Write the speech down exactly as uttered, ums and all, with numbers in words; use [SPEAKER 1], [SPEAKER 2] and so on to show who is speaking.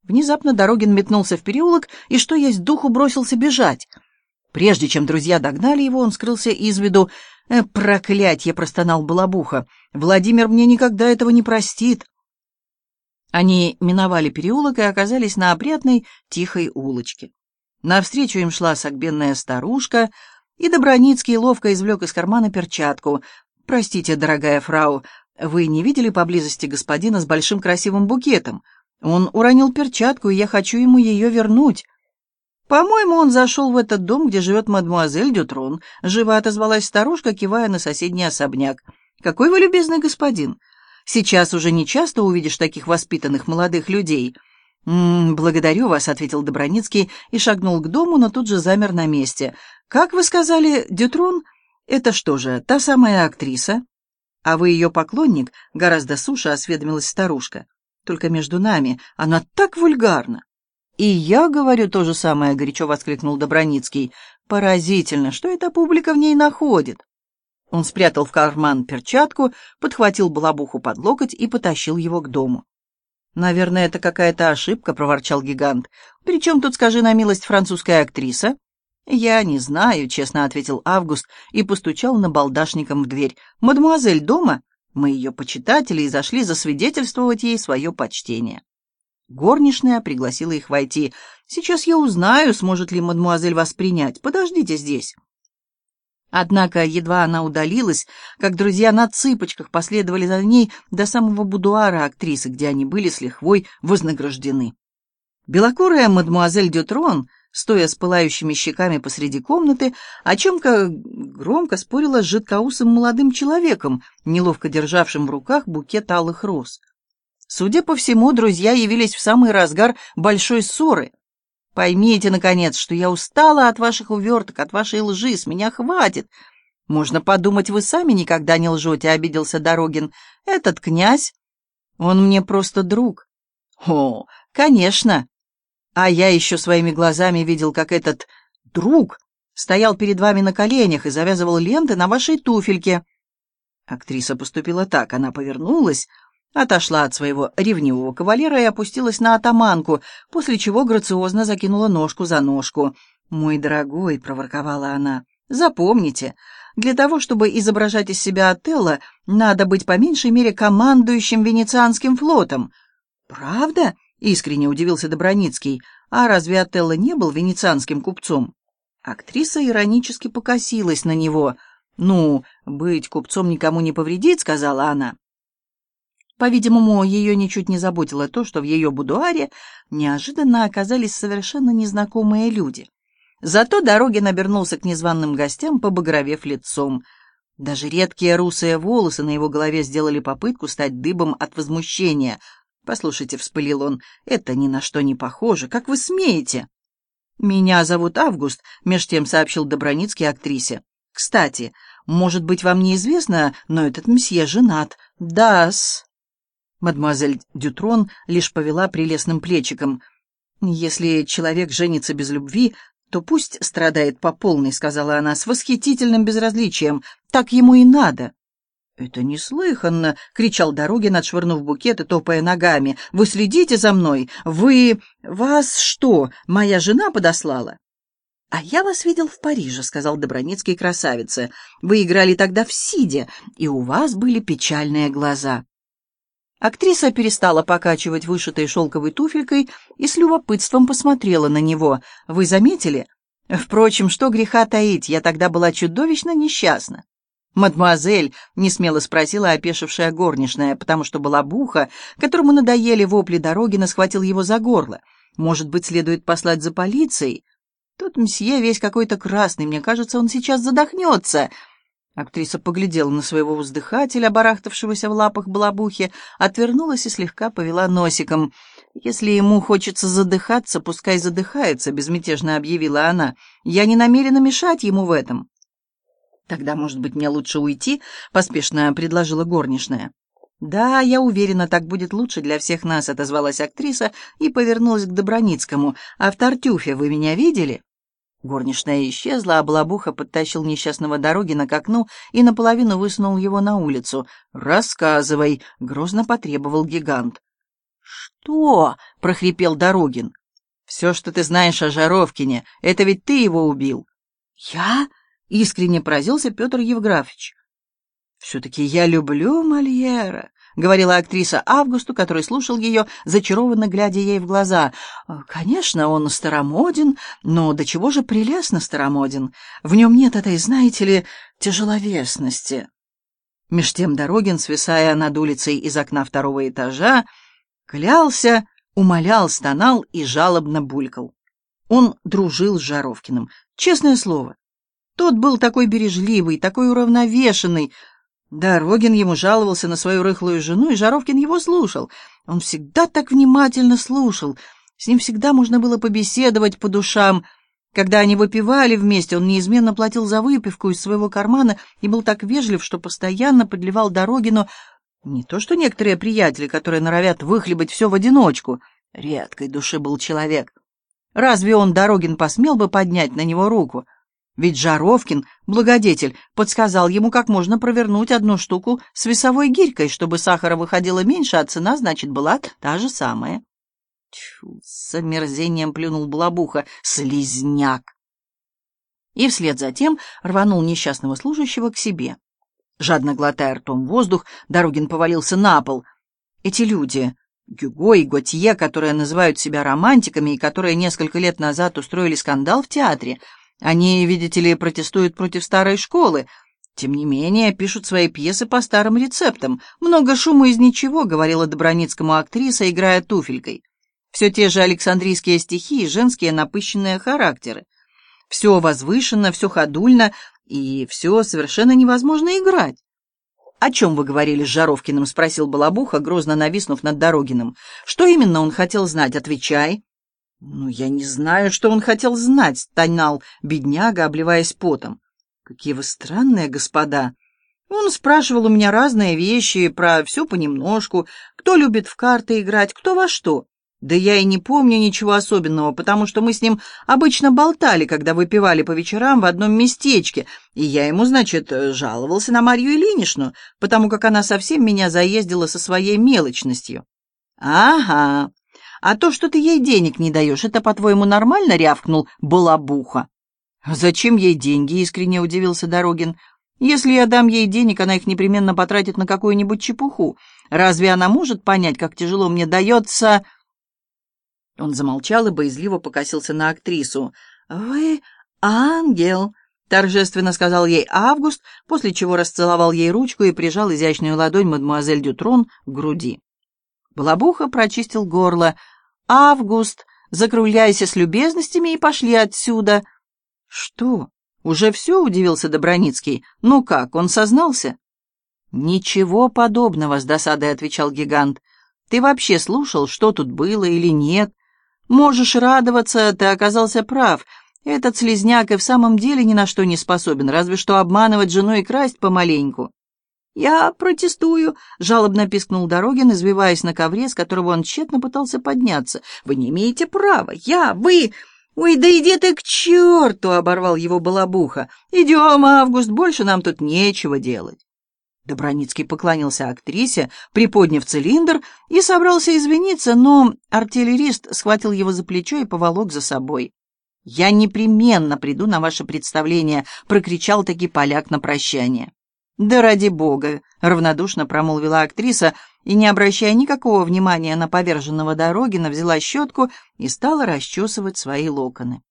[SPEAKER 1] Внезапно Дорогин метнулся в переулок и, что есть духу, бросился бежать. Прежде чем друзья догнали его, он скрылся из виду. «Э, проклятье!» — простонал Балабуха. «Владимир мне никогда этого не простит!» Они миновали переулок и оказались на опрятной, тихой улочке. Навстречу им шла согбенная старушка, и Доброницкий ловко извлек из кармана перчатку. «Простите, дорогая фрау, вы не видели поблизости господина с большим красивым букетом? Он уронил перчатку, и я хочу ему ее вернуть». «По-моему, он зашел в этот дом, где живет мадемуазель Дютрон», — живо отозвалась старушка, кивая на соседний особняк. «Какой вы любезный господин! Сейчас уже не часто увидишь таких воспитанных молодых людей». «М-м, благодарю вас», — ответил Доброницкий и шагнул к дому, но тут же замер на месте. «Как вы сказали, Дютрон? Это что же, та самая актриса?» «А вы ее поклонник?» — гораздо суше осведомилась старушка. «Только между нами, она так вульгарна». «И я говорю то же самое», — горячо воскликнул Доброницкий. «Поразительно, что эта публика в ней находит». Он спрятал в карман перчатку, подхватил Балабуху под локоть и потащил его к дому. «Наверное, это какая-то ошибка», — проворчал гигант. «При чем тут, скажи на милость, французская актриса?» «Я не знаю», — честно ответил Август и постучал набалдашником в дверь. «Мадемуазель дома? Мы ее почитатели и зашли засвидетельствовать ей свое почтение». Горничная пригласила их войти. «Сейчас я узнаю, сможет ли мадемуазель вас принять. Подождите здесь». Однако едва она удалилась, как друзья на цыпочках последовали за ней до самого будуара актрисы, где они были с лихвой вознаграждены. Белокурая мадемуазель Дютрон, стоя с пылающими щеками посреди комнаты, о чем-то громко спорила с жидкоусым молодым человеком, неловко державшим в руках букет алых роз. Судя по всему, друзья явились в самый разгар большой ссоры. «Поймите, наконец, что я устала от ваших уверток, от вашей лжи, с меня хватит. Можно подумать, вы сами никогда не лжете», — обиделся Дорогин. «Этот князь, он мне просто друг». «О, конечно. А я еще своими глазами видел, как этот друг стоял перед вами на коленях и завязывал ленты на вашей туфельке». Актриса поступила так, она повернулась, отошла от своего ревнивого кавалера и опустилась на атаманку, после чего грациозно закинула ножку за ножку. «Мой дорогой», — проворковала она, — «запомните, для того, чтобы изображать из себя Отелло, надо быть по меньшей мере командующим Венецианским флотом». «Правда?» — искренне удивился Доброницкий. «А разве Отелло не был венецианским купцом?» Актриса иронически покосилась на него. «Ну, быть купцом никому не повредит», — сказала она. По-видимому, ее ничуть не заботило то, что в ее будуаре неожиданно оказались совершенно незнакомые люди. Зато Дорогин обернулся к незваным гостям, побагровев лицом. Даже редкие русые волосы на его голове сделали попытку стать дыбом от возмущения. «Послушайте», — вспылил он, — «это ни на что не похоже. Как вы смеете?» «Меня зовут Август», — меж тем сообщил Доброницкий актрисе. «Кстати, может быть, вам неизвестно, но этот мсье женат». «Да-с». Мадемуазель Дютрон лишь повела прелестным плечиком. «Если человек женится без любви, то пусть страдает по полной», — сказала она с восхитительным безразличием. «Так ему и надо». «Это неслыханно!» — кричал Дорогин, отшвырнув букет и топая ногами. «Вы следите за мной? Вы... Вас что, моя жена подослала?» «А я вас видел в Париже», — сказал Доброницкий красавице. «Вы играли тогда в Сиде, и у вас были печальные глаза». Актриса перестала покачивать вышитой шелковой туфелькой и с любопытством посмотрела на него. «Вы заметили? Впрочем, что греха таить, я тогда была чудовищно несчастна». «Мадемуазель», — несмело спросила опешившая горничная, потому что Балабуха, которому надоели вопли Дорогина, схватил его за горло. «Может быть, следует послать за полицией? Тот мсье весь какой-то красный, мне кажется, он сейчас задохнется». Актриса поглядела на своего воздыхателя, барахтавшегося в лапах Балабухи, отвернулась и слегка повела носиком. «Если ему хочется задыхаться, пускай задыхается», — безмятежно объявила она. «Я не намерена мешать ему в этом». «Тогда, может быть, мне лучше уйти?» — поспешно предложила горничная. «Да, я уверена, так будет лучше для всех нас», — отозвалась актриса и повернулась к Доброницкому. «А в Тартюфе вы меня видели?» Горничная исчезла, а Балабуха подтащил несчастного Дорогина к окну и наполовину высунул его на улицу. «Рассказывай», — грозно потребовал гигант. «Что?» — прохрипел Дорогин. «Все, что ты знаешь о Жаровкине, это ведь ты его убил». «Я?» — искренне поразился Петр Евграфович. «Все-таки я люблю Мольера», — говорила актриса Августу, который слушал ее, зачарованно глядя ей в глаза. «Конечно, он старомоден, но до чего же прелестно старомоден. В нем нет этой, знаете ли, тяжеловесности». Меж тем Дорогин, свисая над улицей из окна второго этажа, клялся, умолял, стонал и жалобно булькал. Он дружил с Жаровкиным, честное слово. Тот был такой бережливый, такой уравновешенный. Дорогин ему жаловался на свою рыхлую жену, и Жаровкин его слушал. Он всегда так внимательно слушал. С ним всегда можно было побеседовать по душам. Когда они выпивали вместе, он неизменно платил за выпивку из своего кармана и был так вежлив, что постоянно подливал Дорогину не то что некоторые приятели, которые норовят выхлебать все в одиночку. Редкой души был человек. Разве он, Дорогин, посмел бы поднять на него руку? Ведь Жаровкин, благодетель, подсказал ему, как можно провернуть одну штуку с весовой гирькой, чтобы сахара выходило меньше, а цена, значит, была та же самая. Тьфу, с омерзением плюнул Балабуха, слизняк. И вслед за тем рванул несчастного служащего к себе. Жадно глотая ртом воздух, Дорогин повалился на пол. Эти люди, Гюго и Готье, которые называют себя романтиками и которые несколько лет назад устроили скандал в театре, они, видите ли, протестуют против старой школы. Тем не менее, пишут свои пьесы по старым рецептам. Много шума из ничего, говорила Доброницкому актриса, играя туфелькой. Все те же александрийские стихи и женские напыщенные характеры. Все возвышенно, все ходульно, и все совершенно невозможно играть. «О чем вы говорили с Жаровкиным?» — спросил Балабуха, грозно нависнув над Дорогиным. «Что именно он хотел знать? Отвечай». «Ну, я не знаю, что он хотел знать», — стонал бедняга, обливаясь потом. «Какие вы странные, господа. Он спрашивал у меня разные вещи, про все понемножку, кто любит в карты играть, кто во что. Да я и не помню ничего особенного, потому что мы с ним обычно болтали, когда выпивали по вечерам в одном местечке, и я ему, значит, жаловался на Марью Ильиничну, потому как она совсем меня заездила со своей мелочностью». «Ага. А то, что ты ей денег не даешь, это, по-твоему, нормально?» — рявкнул Балабуха. «Зачем ей деньги?» — искренне удивился Дорогин. «Если я дам ей денег, она их непременно потратит на какую-нибудь чепуху. Разве она может понять, как тяжело мне дается...» Он замолчал и боязливо покосился на актрису. «Вы ангел», — торжественно сказал ей Август, после чего расцеловал ей ручку и прижал изящную ладонь мадемуазель Дютрон к груди. Балабуха прочистил горло. «Август, закругляйся с любезностями и пошли отсюда». «Что? Уже все?» — удивился Доброницкий. «Ну как, он сознался?» «Ничего подобного», — с досадой отвечал гигант. «Ты вообще слушал, что тут было или нет? Можешь радоваться, ты оказался прав. Этот слизняк и в самом деле ни на что не способен, разве что обманывать жену и красть помаленьку». «Я протестую», — жалобно пискнул Дорогин, извиваясь на ковре, с которого он тщетно пытался подняться. «Вы не имеете права. Я, вы...» «Ой, да иди ты к черту!» — оборвал его Балабуха. «Идем, Август, больше нам тут нечего делать». Доброницкий поклонился актрисе, приподняв цилиндр, и собрался извиниться, но артиллерист схватил его за плечо и поволок за собой. «Я непременно приду на ваше представление», — прокричал таки поляк на прощание. «Да ради бога!» — равнодушно промолвила актриса и, не обращая никакого внимания на поверженного Дорогина, взяла щетку и стала расчесывать свои локоны.